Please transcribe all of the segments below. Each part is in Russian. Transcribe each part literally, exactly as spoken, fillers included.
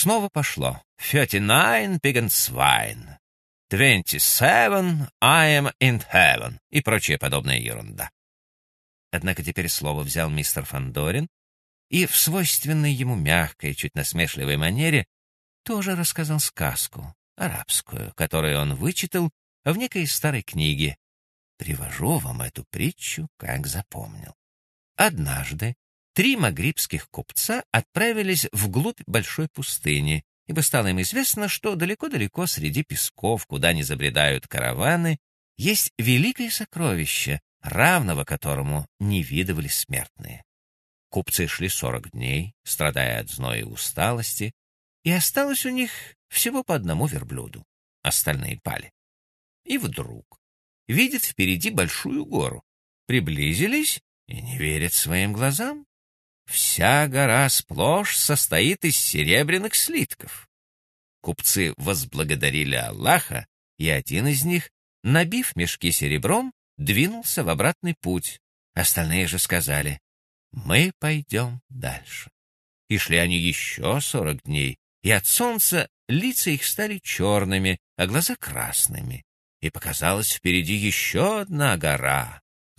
снова пошло. «Thirty nine pig and swine», «Twenty seven, I am in heaven» и прочая подобная ерунда. Однако теперь слово взял мистер Фандорин и в свойственной ему мягкой, чуть насмешливой манере тоже рассказал сказку, арабскую, которую он вычитал в некой старой книге. Привожу вам эту притчу, как запомнил. Однажды три магрибских купца отправились вглубь большой пустыни, ибо стало им известно, что далеко-далеко среди песков, куда не забредают караваны, есть великое сокровище, равного которому не видывали смертные. Купцы шли сорок дней, страдая от зноя и усталости, и осталось у них всего по одному верблюду. Остальные пали. И вдруг видят впереди большую гору. Приблизились и не верят своим глазам. Вся гора сплошь состоит из серебряных слитков. Купцы возблагодарили Аллаха, и один из них, набив мешки серебром, двинулся в обратный путь. Остальные же сказали: «Мы пойдем дальше». И шли они еще сорок дней, и от солнца лица их стали черными, а глаза красными. И показалась впереди еще одна гора,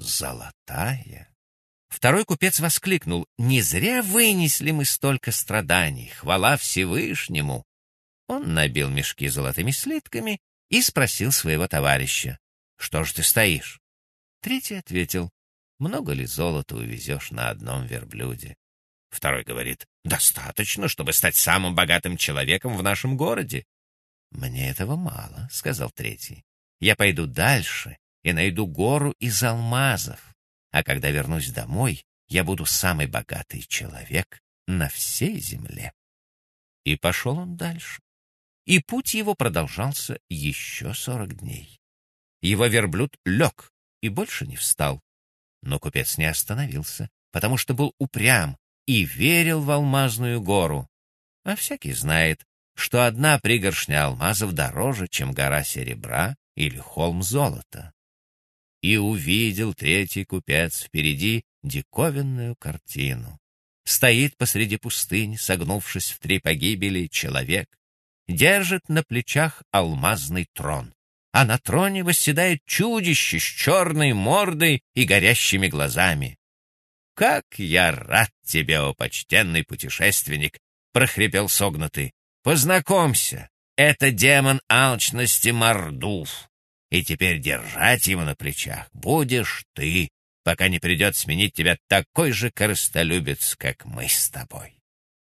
золотая. Второй купец воскликнул: «Не зря вынесли мы столько страданий, хвала Всевышнему!» Он набил мешки золотыми слитками и спросил своего товарища: «Что ж ты стоишь?» Третий ответил: «Много ли золота увезешь на одном верблюде?» Второй говорит: «Достаточно, чтобы стать самым богатым человеком в нашем городе». «Мне этого мало», — сказал третий. «Я пойду дальше и найду гору из алмазов, а когда вернусь домой, я буду самый богатый человек на всей земле». И пошел он дальше. И путь его продолжался еще сорок дней. Его верблюд лег и больше не встал. Но купец не остановился, потому что был упрям и верил в алмазную гору. А всякий знает, что одна пригоршня алмазов дороже, чем гора серебра или холм золота. И увидел третий купец впереди диковинную картину. Стоит посреди пустыни, согнувшись в три погибели, человек, держит на плечах алмазный трон, а на троне восседает чудище с черной мордой и горящими глазами. «Как я рад тебе, о почтенный путешественник!» — прохрипел согнутый. «Познакомься, это демон алчности Мардуф, и теперь держать его на плечах будешь ты, пока не придет сменить тебя такой же корыстолюбец, как мы с тобой».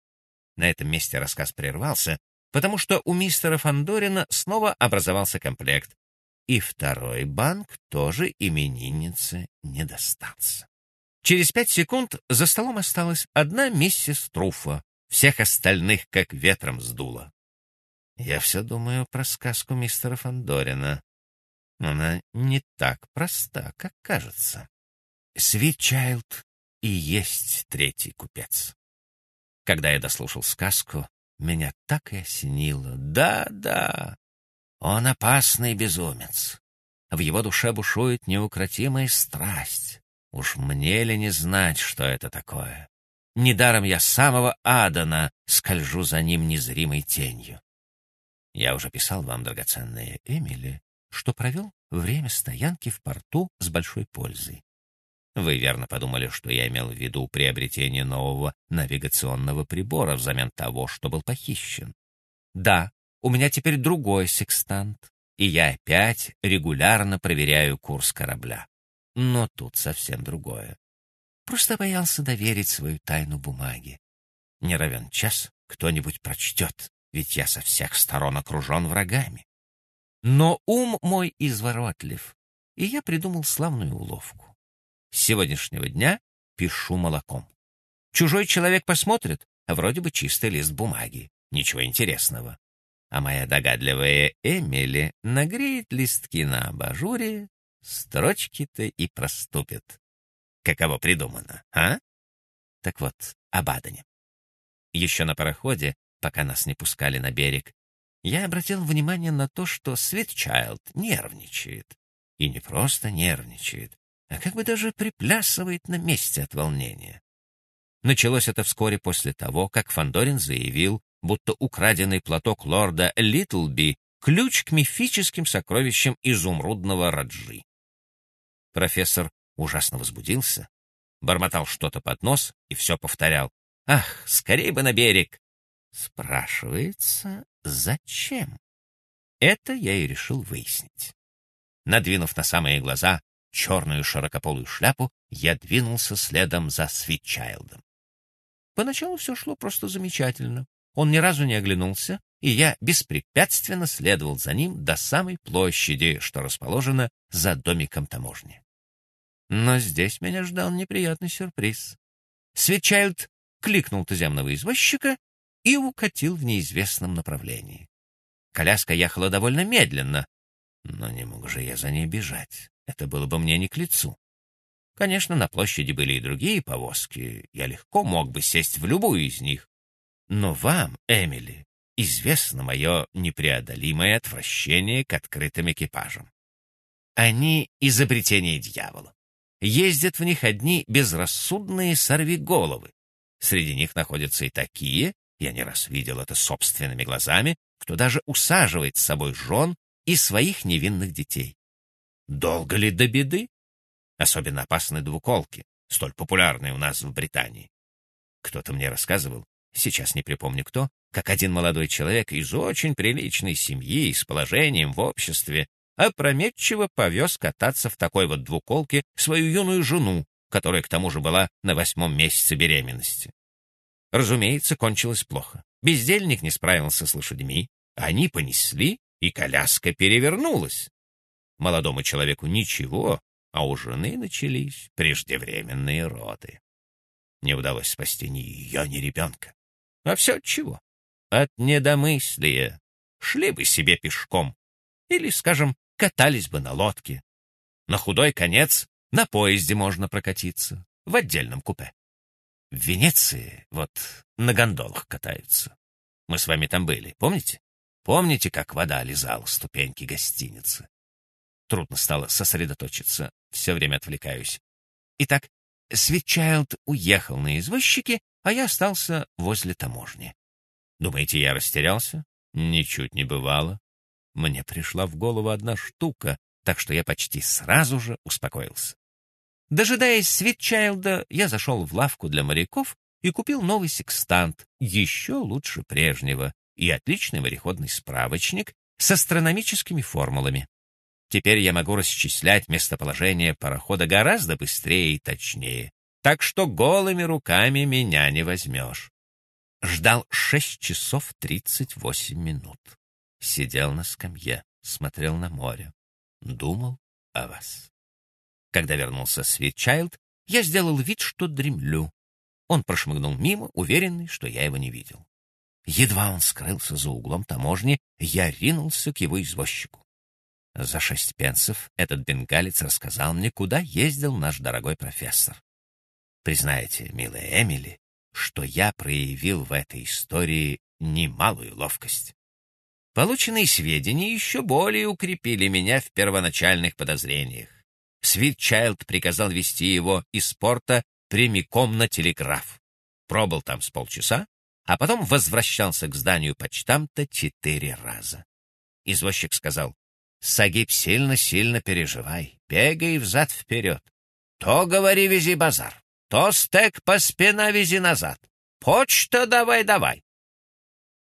На этом месте рассказ прервался, потому что у мистера Фандорина снова образовался комплект, и второй банк тоже имениннице не достался. Через пять секунд за столом осталась одна миссис Труффо, всех остальных как ветром сдуло. Я все думаю про сказку мистера Фандорина. Она не так проста, как кажется. Свитчайлд и есть третий купец. Когда я дослушал сказку, меня так и осенило. Да-да, он опасный безумец. В его душе бушует неукротимая страсть. Уж мне ли не знать, что это такое? Недаром я с самого Адана скольжу за ним незримой тенью. Я уже писал вам, драгоценная Эмили, что провел время стоянки в порту с большой пользой. Вы верно подумали, что я имел в виду приобретение нового навигационного прибора взамен того, что был похищен. Да, у меня теперь другой секстант, и я опять регулярно проверяю курс корабля. Но тут совсем другое. Просто боялся доверить свою тайну бумаге. Не равен час кто-нибудь прочтет, ведь я со всех сторон окружен врагами. Но ум мой изворотлив, и я придумал славную уловку. С сегодняшнего дня пишу молоком. Чужой человек посмотрит, а вроде бы чистый лист бумаги, ничего интересного. А моя догадливая Эмили нагреет листки на абажуре, строчки-то и проступят. Каково придумано, а? Так вот, об Адане. Еще на пароходе, пока нас не пускали на берег, я обратил внимание на то, что Свитчайлд нервничает. И не просто нервничает, а как бы даже приплясывает на месте от волнения. Началось это вскоре после того, как Фандорин заявил, будто украденный платок лорда Литлби, ключ к мифическим сокровищам изумрудного Раджи. Профессор ужасно возбудился, бормотал что-то под нос и все повторял. «Ах, скорее бы на берег!» Спрашивается, зачем? Это я и решил выяснить. Надвинув на самые глаза черную широкополую шляпу, я двинулся следом за Свитчайлдом. Поначалу все шло просто замечательно. Он ни разу не оглянулся, и я беспрепятственно следовал за ним до самой площади, что расположена за домиком таможни. Но здесь меня ждал неприятный сюрприз. Свитчайлд кликнул туземного извозчика и укатил в неизвестном направлении. Коляска ехала довольно медленно, но не мог же я за ней бежать. Это было бы мне не к лицу. Конечно, на площади были и другие повозки, я легко мог бы сесть в любую из них. Но вам, Эмили, известно мое непреодолимое отвращение к открытым экипажам. Они — изобретение дьявола. Ездят в них одни безрассудные сорвиголовы. Среди них находятся и такие, я не раз видел это собственными глазами, кто даже усаживает с собой жен и своих невинных детей. Долго ли до беды? Особенно опасны двуколки, столь популярные у нас в Британии. Кто-то мне рассказывал, сейчас не припомню кто, как один молодой человек из очень приличной семьи, с положением в обществе, опрометчиво повез кататься в такой вот двуколке свою юную жену, которая к тому же была на восьмом месяце беременности. Разумеется, кончилось плохо. Бездельник не справился с лошадьми, они понесли, и коляска перевернулась. Молодому человеку ничего, а у жены начались преждевременные роды. Не удалось спасти ни ее, ни ребенка. А все от чего? От недомыслия. Шли бы себе пешком. Или, скажем, катались бы на лодке. На худой конец на поезде можно прокатиться, в отдельном купе. В Венеции вот на гондолах катаются. Мы с вами там были, помните? Помните, как вода лизала ступеньки гостиницы? Трудно стало сосредоточиться, все время отвлекаюсь. Итак, Свитчайлд уехал на извозчике, а я остался возле таможни. Думаете, я растерялся? Ничуть не бывало. Мне пришла в голову одна штука, так что я почти сразу же успокоился. Дожидаясь Свитчайлда, я зашел в лавку для моряков и купил новый секстант, еще лучше прежнего, и отличный мореходный справочник с астрономическими формулами. Теперь я могу расчислять местоположение парохода гораздо быстрее и точнее, так что голыми руками меня не возьмешь. Ждал шесть часов тридцать восемь минут. Сидел на скамье, смотрел на море, думал о вас. Когда вернулся Свитчайлд, я сделал вид, что дремлю. Он прошмыгнул мимо, уверенный, что я его не видел. Едва он скрылся за углом таможни, я ринулся к его извозчику. За шесть пенсов этот бенгалец рассказал мне, куда ездил наш дорогой профессор. Признаете, милая Эмили, что я проявил в этой истории немалую ловкость. Полученные сведения еще более укрепили меня в первоначальных подозрениях. Свитчайлд приказал везти его из порта прямиком на телеграф. Пробыл там с полчаса, а потом возвращался к зданию почтамта четыре раза. Извозчик сказал: «Сагиб, сильно-сильно переживай, бегай взад-вперед. То говори, вези базар, то стек по спина вези назад. Почта давай-давай.